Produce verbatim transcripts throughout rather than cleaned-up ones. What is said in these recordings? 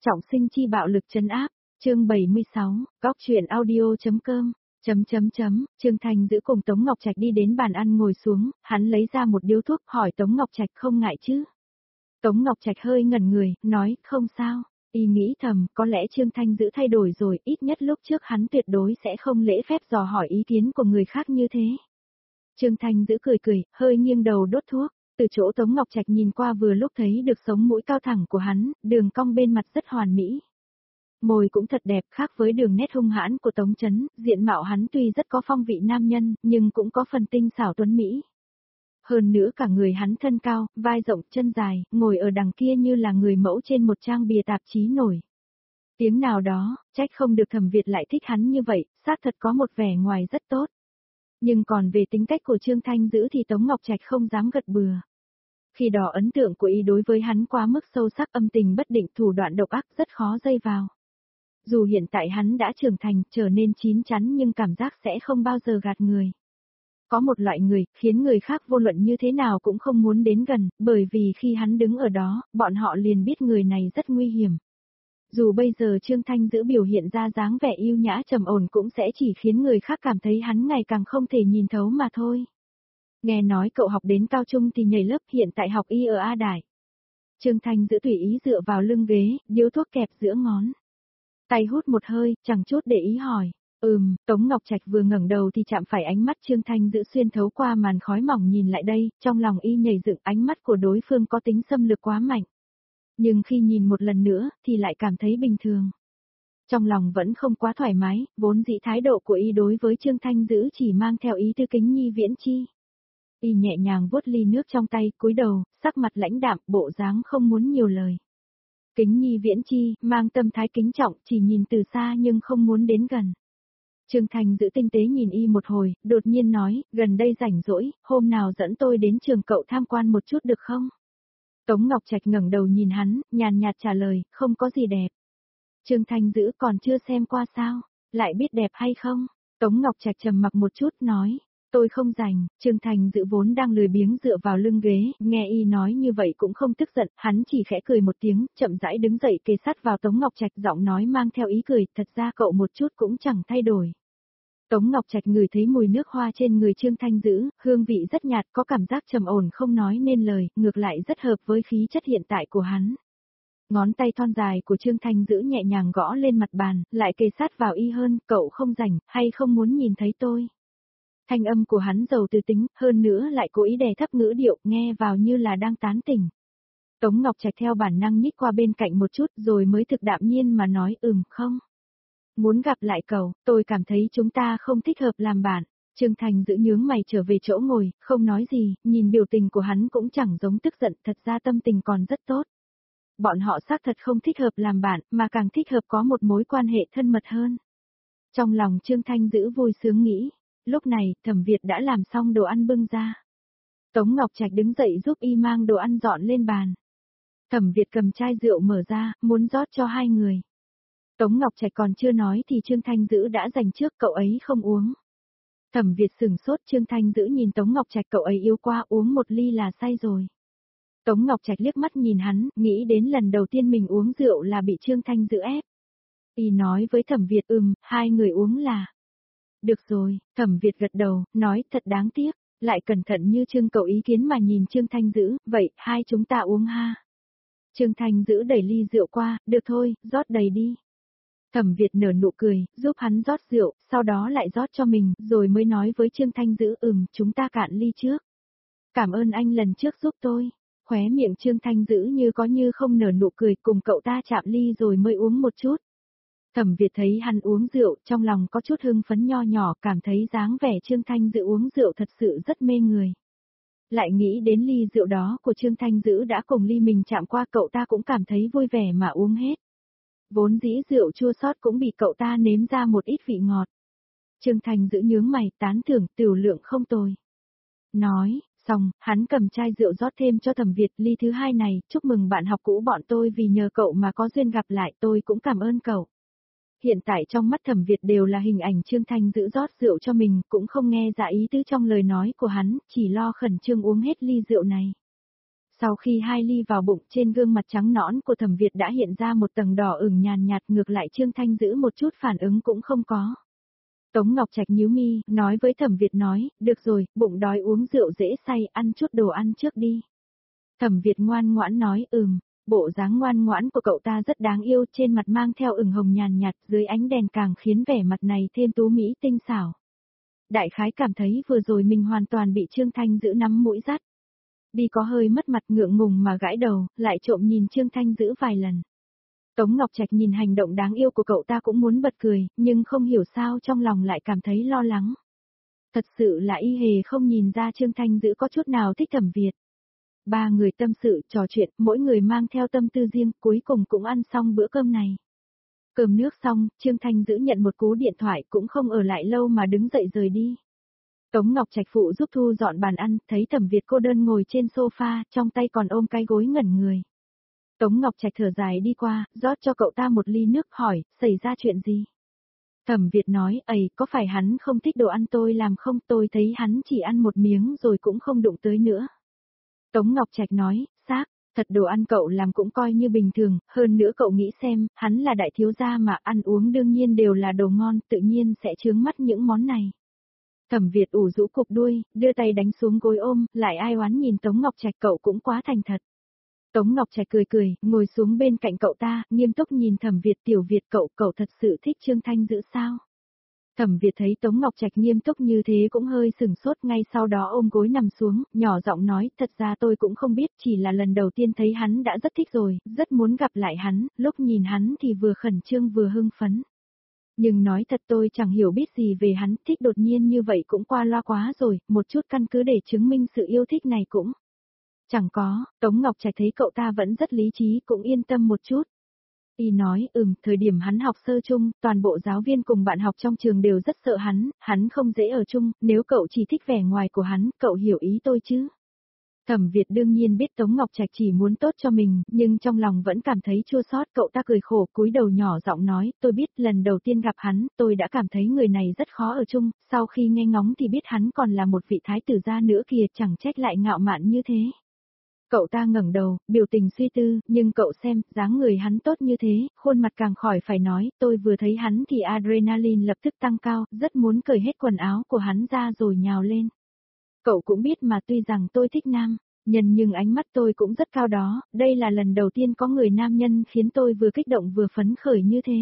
Trọng sinh chi bạo lực trấn áp, chương bảy mươi sáu, góc truyện audio.com, chấm chấm chấm, Trương Thành giữ cùng Tống Ngọc Trạch đi đến bàn ăn ngồi xuống, hắn lấy ra một điếu thuốc hỏi Tống Ngọc Trạch không ngại chứ. Tống Ngọc Trạch hơi ngẩn người, nói không sao, y nghĩ thầm có lẽ Trương Thanh giữ thay đổi rồi, ít nhất lúc trước hắn tuyệt đối sẽ không lễ phép dò hỏi ý kiến của người khác như thế. Trương Thanh giữ cười cười, hơi nghiêng đầu đốt thuốc. Từ chỗ Tống Ngọc Trạch nhìn qua vừa lúc thấy được sống mũi cao thẳng của hắn, đường cong bên mặt rất hoàn mỹ. Môi cũng thật đẹp, khác với đường nét hung hãn của Tống Chấn, diện mạo hắn tuy rất có phong vị nam nhân, nhưng cũng có phần tinh xảo tuấn mỹ. Hơn nữa cả người hắn thân cao, vai rộng, chân dài, ngồi ở đằng kia như là người mẫu trên một trang bìa tạp chí nổi. Tiếng nào đó, trách không được Thẩm Việt lại thích hắn như vậy, xác thật có một vẻ ngoài rất tốt. Nhưng còn về tính cách của Trương Thanh giữ thì Tống Ngọc Trạch không dám gật bừa. Khi đó ấn tượng của y đối với hắn quá mức sâu sắc, âm tình bất định, thủ đoạn độc ác, rất khó dây vào. Dù hiện tại hắn đã trưởng thành, trở nên chín chắn nhưng cảm giác sẽ không bao giờ gạt người. Có một loại người, khiến người khác vô luận như thế nào cũng không muốn đến gần, bởi vì khi hắn đứng ở đó, bọn họ liền biết người này rất nguy hiểm. Dù bây giờ Trương Thanh giữ biểu hiện ra dáng vẻ yêu nhã trầm ổn cũng sẽ chỉ khiến người khác cảm thấy hắn ngày càng không thể nhìn thấu mà thôi. Nghe nói cậu học đến cao trung thì nhảy lớp, hiện tại học y ở A Đại. Trương Thanh giữ tùy ý dựa vào lưng ghế, điếu thuốc kẹp giữa ngón. Tay hút một hơi, chẳng chút để ý hỏi. Ừm, Tống Ngọc Trạch vừa ngẩng đầu thì chạm phải ánh mắt Trương Thanh giữ xuyên thấu qua màn khói mỏng nhìn lại đây, trong lòng y nhảy dựng, ánh mắt của đối phương có tính xâm lược quá mạnh. Nhưng khi nhìn một lần nữa, thì lại cảm thấy bình thường. Trong lòng vẫn không quá thoải mái, vốn dĩ thái độ của y đối với Trương Thanh giữ chỉ mang theo ý tư kính nhi viễn chi. Y nhẹ nhàng vuốt ly nước trong tay, cúi đầu, sắc mặt lãnh đạm, bộ dáng không muốn nhiều lời. Kính nhi viễn chi, mang tâm thái kính trọng, chỉ nhìn từ xa nhưng không muốn đến gần. Trương Thanh giữ tinh tế nhìn y một hồi, đột nhiên nói, gần đây rảnh rỗi, hôm nào dẫn tôi đến trường cậu tham quan một chút được không? Tống Ngọc Trạch ngẩng đầu nhìn hắn, nhàn nhạt trả lời, không có gì đẹp. Trương Thanh giữ còn chưa xem qua sao, lại biết đẹp hay không? Tống Ngọc Trạch trầm mặc một chút nói, tôi không rảnh. Trương Thanh giữ vốn đang lười biếng dựa vào lưng ghế, nghe y nói như vậy cũng không tức giận, hắn chỉ khẽ cười một tiếng, chậm rãi đứng dậy kề sát vào Tống Ngọc Trạch, giọng nói mang theo ý cười, thật ra cậu một chút cũng chẳng thay đổi. Tống Ngọc Trạch ngửi thấy mùi nước hoa trên người Trương Thanh giữ, hương vị rất nhạt, có cảm giác trầm ổn không nói nên lời, ngược lại rất hợp với khí chất hiện tại của hắn. Ngón tay thon dài của Trương Thanh giữ nhẹ nhàng gõ lên mặt bàn, lại kề sát vào y hơn, cậu không rảnh, hay không muốn nhìn thấy tôi? Thanh âm của hắn giàu tư tính, hơn nữa lại cố ý đè thấp ngữ điệu, nghe vào như là đang tán tỉnh. Tống Ngọc Trạch theo bản năng nhích qua bên cạnh một chút rồi mới thực đạm nhiên mà nói ừm không. Muốn gặp lại cậu, tôi cảm thấy chúng ta không thích hợp làm bạn. Trương Thành giữ nhướng mày trở về chỗ ngồi, không nói gì, nhìn biểu tình của hắn cũng chẳng giống tức giận, thật ra tâm tình còn rất tốt. Bọn họ xác thật không thích hợp làm bạn, mà càng thích hợp có một mối quan hệ thân mật hơn. Trong lòng Trương Thanh giữ vui sướng nghĩ, lúc này Thẩm Việt đã làm xong đồ ăn bưng ra. Tống Ngọc Trạch đứng dậy giúp y mang đồ ăn dọn lên bàn. Thẩm Việt cầm chai rượu mở ra, muốn rót cho hai người. Tống Ngọc Trạch còn chưa nói thì Trương Thanh giữ đã dành trước, cậu ấy không uống. Thẩm Việt sừng sốt, Trương Thanh giữ nhìn Tống Ngọc Trạch, cậu ấy yêu qua, uống một ly là say rồi. Tống Ngọc Trạch liếc mắt nhìn hắn, nghĩ đến lần đầu tiên mình uống rượu là bị Trương Thanh giữ ép. Y nói với Thẩm Việt ừm, hai người uống là. Được rồi, Thẩm Việt gật đầu, nói thật đáng tiếc, lại cẩn thận như Trương cậu ý kiến mà nhìn Trương Thanh giữ, vậy, hai chúng ta uống ha. Trương Thanh giữ đẩy ly rượu qua, được thôi, rót đầy đi. Thẩm Việt nở nụ cười, giúp hắn rót rượu, sau đó lại rót cho mình, rồi mới nói với Trương Thanh giữ ừm, chúng ta cạn ly trước. Cảm ơn anh lần trước giúp tôi. Khóe miệng Trương Thanh giữ như có như không nở nụ cười, cùng cậu ta chạm ly rồi mới uống một chút. Thẩm Việt thấy hắn uống rượu, trong lòng có chút hưng phấn nho nhỏ, cảm thấy dáng vẻ Trương Thanh giữ uống rượu thật sự rất mê người. Lại nghĩ đến ly rượu đó của Trương Thanh giữ đã cùng ly mình chạm qua, cậu ta cũng cảm thấy vui vẻ mà uống hết. Vốn dĩ rượu chua xót cũng bị cậu ta nếm ra một ít vị ngọt. Trương Thanh giữ nhướng mày, tán thưởng, tiểu lượng không tồi. Nói, xong, hắn cầm chai rượu rót thêm cho Thẩm Việt, ly thứ hai này, chúc mừng bạn học cũ bọn tôi vì nhờ cậu mà có duyên gặp lại, tôi cũng cảm ơn cậu. Hiện tại trong mắt Thẩm Việt đều là hình ảnh Trương Thanh giữ rót rượu cho mình, cũng không nghe ra ý tứ trong lời nói của hắn, chỉ lo khẩn trương uống hết ly rượu này. Sau khi hai ly vào bụng, trên gương mặt trắng nõn của Thẩm Việt đã hiện ra một tầng đỏ ửng nhàn nhạt, ngược lại Trương Thanh giữ một chút phản ứng cũng không có. Tống Ngọc Trạch nhíu mi, nói với Thẩm Việt nói, được rồi, bụng đói uống rượu dễ say, ăn chút đồ ăn trước đi. Thẩm Việt ngoan ngoãn nói, ừm, bộ dáng ngoan ngoãn của cậu ta rất đáng yêu, trên mặt mang theo ửng hồng nhàn nhạt, dưới ánh đèn càng khiến vẻ mặt này thêm tú mỹ tinh xảo. Đại khái cảm thấy vừa rồi mình hoàn toàn bị Trương Thanh giữ nắm mũi dắt. Đi có hơi mất mặt, ngượng ngùng mà gãi đầu, lại trộm nhìn Trương Thanh giữ vài lần. Tống Ngọc Trạch nhìn hành động đáng yêu của cậu ta cũng muốn bật cười, nhưng không hiểu sao trong lòng lại cảm thấy lo lắng. Thật sự là y hề không nhìn ra Trương Thanh giữ có chút nào thích Thẩm Việt. Ba người tâm sự, trò chuyện, mỗi người mang theo tâm tư riêng, cuối cùng cũng ăn xong bữa cơm này. Cơm nước xong, Trương Thanh giữ nhận một cú điện thoại cũng không ở lại lâu mà đứng dậy rời đi. Tống Ngọc Trạch phụ giúp thu dọn bàn ăn, thấy Thẩm Việt cô đơn ngồi trên sofa, trong tay còn ôm cái gối ngẩn người. Tống Ngọc Trạch thở dài đi qua, rót cho cậu ta một ly nước, hỏi, xảy ra chuyện gì? Thẩm Việt nói, ầy, có phải hắn không thích đồ ăn tôi làm không, tôi thấy hắn chỉ ăn một miếng rồi cũng không đụng tới nữa. Tống Ngọc Trạch nói, xác, thật đồ ăn cậu làm cũng coi như bình thường, hơn nữa cậu nghĩ xem, hắn là đại thiếu gia mà ăn uống đương nhiên đều là đồ ngon, tự nhiên sẽ chướng mắt những món này. Thẩm Việt ủ rũ cục đuôi, đưa tay đánh xuống gối ôm, lại ai oán nhìn Tống Ngọc Trạch, cậu cũng quá thành thật. Tống Ngọc Trạch cười cười, ngồi xuống bên cạnh cậu ta, nghiêm túc nhìn Thẩm Việt, tiểu Việt cậu, cậu thật sự thích Trương Thanh giữ sao? Thẩm Việt thấy Tống Ngọc Trạch nghiêm túc như thế cũng hơi sừng sốt, ngay sau đó ôm gối nằm xuống, nhỏ giọng nói, thật ra tôi cũng không biết, chỉ là lần đầu tiên thấy hắn đã rất thích rồi, rất muốn gặp lại hắn, lúc nhìn hắn thì vừa khẩn trương vừa hưng phấn. Nhưng nói thật tôi chẳng hiểu biết gì về hắn, thích đột nhiên như vậy cũng qua loa quá rồi, một chút căn cứ để chứng minh sự yêu thích này cũng chẳng có. Tống Ngọc Trạch thấy cậu ta vẫn rất lý trí, cũng yên tâm một chút. Y nói, ừm, thời điểm hắn học sơ chung, toàn bộ giáo viên cùng bạn học trong trường đều rất sợ hắn, hắn không dễ ở chung, nếu cậu chỉ thích vẻ ngoài của hắn, cậu hiểu ý tôi chứ? Thẩm Việt đương nhiên biết Tống Ngọc Trạch chỉ muốn tốt cho mình, nhưng trong lòng vẫn cảm thấy chua xót, cậu ta cười khổ, cúi đầu nhỏ giọng nói, tôi biết lần đầu tiên gặp hắn, tôi đã cảm thấy người này rất khó ở chung, sau khi nghe ngóng thì biết hắn còn là một vị thái tử gia nữa kìa, chẳng trách lại ngạo mạn như thế. Cậu ta ngẩng đầu, biểu tình suy tư, nhưng cậu xem, dáng người hắn tốt như thế, khuôn mặt càng khỏi phải nói, tôi vừa thấy hắn thì adrenaline lập tức tăng cao, rất muốn cởi hết quần áo của hắn ra rồi nhào lên. Cậu cũng biết mà, tuy rằng tôi thích nam nhân nhưng ánh mắt tôi cũng rất cao đó, đây là lần đầu tiên có người nam nhân khiến tôi vừa kích động vừa phấn khởi như thế.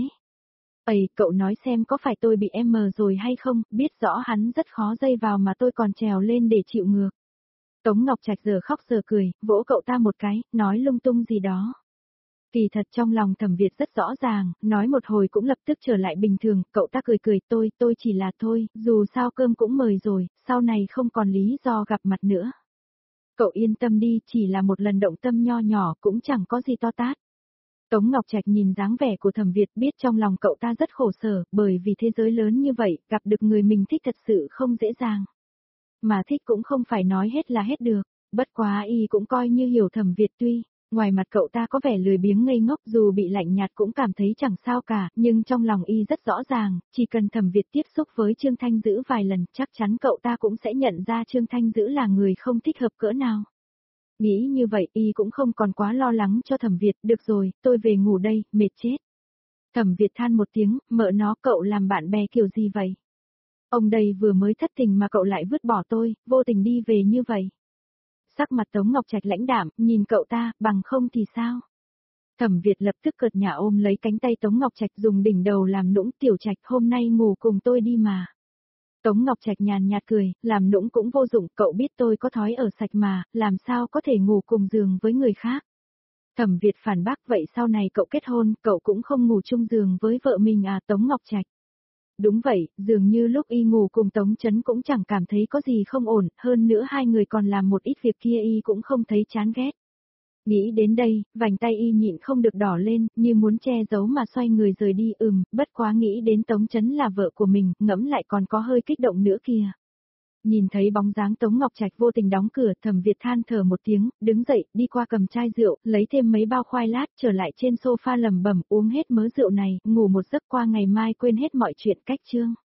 Ây, cậu nói xem có phải tôi bị em rồi hay không, biết rõ hắn rất khó dây vào mà tôi còn trèo lên để chịu ngược. Tống Ngọc Trạch giờ khóc giờ cười, vỗ cậu ta một cái, nói lung tung gì đó. Kỳ thật trong lòng Thẩm Việt rất rõ ràng, nói một hồi cũng lập tức trở lại bình thường, cậu ta cười cười, tôi, tôi chỉ là thôi, dù sao cơm cũng mời rồi, sau này không còn lý do gặp mặt nữa. Cậu yên tâm đi, chỉ là một lần động tâm nho nhỏ cũng chẳng có gì to tát. Tống Ngọc Trạch nhìn dáng vẻ của Thẩm Việt biết trong lòng cậu ta rất khổ sở, bởi vì thế giới lớn như vậy, gặp được người mình thích thật sự không dễ dàng. Mà thích cũng không phải nói hết là hết được, bất quá y cũng coi như hiểu Thẩm Việt tuy, ngoài mặt cậu ta có vẻ lười biếng ngây ngốc dù bị lạnh nhạt cũng cảm thấy chẳng sao cả, nhưng trong lòng y rất rõ ràng, chỉ cần Thẩm Việt tiếp xúc với Trương Thanh Dữ vài lần chắc chắn cậu ta cũng sẽ nhận ra Trương Thanh Dữ là người không thích hợp cỡ nào. Nghĩ như vậy y cũng không còn quá lo lắng cho Thẩm Việt, được rồi, tôi về ngủ đây, mệt chết. Thẩm Việt than một tiếng, mợ nó cậu làm bạn bè kiểu gì vậy? Ông đây vừa mới thất tình mà cậu lại vứt bỏ tôi, vô tình đi về như vậy. Sắc mặt Tống Ngọc Trạch lãnh đạm, nhìn cậu ta, bằng không thì sao? Thẩm Việt lập tức cợt nhả ôm lấy cánh tay Tống Ngọc Trạch dùng đỉnh đầu làm nũng, tiểu Trạch hôm nay ngủ cùng tôi đi mà. Tống Ngọc Trạch nhàn nhạt cười, làm nũng cũng vô dụng, cậu biết tôi có thói ở sạch mà, làm sao có thể ngủ cùng giường với người khác. Thẩm Việt phản bác, vậy sau này cậu kết hôn, cậu cũng không ngủ chung giường với vợ mình à? Tống Ngọc Trạch. Đúng vậy, dường như lúc y ngủ cùng Tống Chấn cũng chẳng cảm thấy có gì không ổn, hơn nữa hai người còn làm một ít việc kia y cũng không thấy chán ghét. Nghĩ đến đây, vành tay y nhịn không được đỏ lên, như muốn che giấu mà xoay người rời đi, ừm, bất quá nghĩ đến Tống Chấn là vợ của mình, ngẫm lại còn có hơi kích động nữa kìa. Nhìn thấy bóng dáng Tống Ngọc Trạch vô tình đóng cửa, Thẩm Việt than thở một tiếng, đứng dậy, đi qua cầm chai rượu, lấy thêm mấy bao khoai lát, trở lại trên sofa lẩm bẩm, uống hết mớ rượu này, ngủ một giấc qua ngày mai quên hết mọi chuyện cách chương.